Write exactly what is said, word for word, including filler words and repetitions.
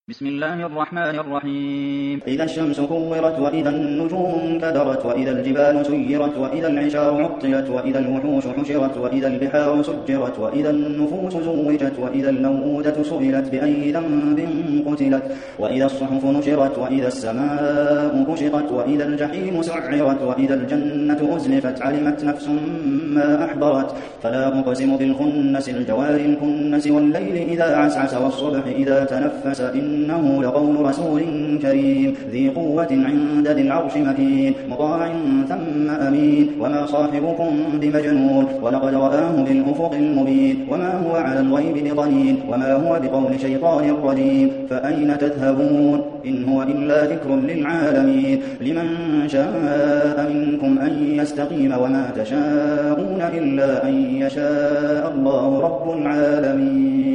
بسم الله الرحمن الرحيم. إذا الشمس كورت وإذا النجوم انكدرت وإذا الجبال سيرت وإذا العشار عطلت وإذا الوحوش حشرت وإذا البحار سجرت وإذا النفوس زوجت وإذا الموءودة سئلت بأي ذنب قتلت وإذا الصحف نشرت وإذا السماء كشطت وإذا الجحيم سعرت وإذا الجنة أزلفت علمت نفس ما أحضرت فلا أقسم بالخنس الجوار الكنس والليل إذا عسعس والصبح إذا تنفس إنه لقول رسول كريم ذي قوة عند ذي العرش مكين مطاع ثم أمين وما صاحبكم بمجنون ولقد رآه بالأفق المبين وما هو على الغيب بضنين وما هو بقول شيطان رجيم فأين تذهبون إن هو إلا ذكر للعالمين لمن شاء منكم أن يستقيم وما تشاءون إلا أن يشاء الله رب العالمين.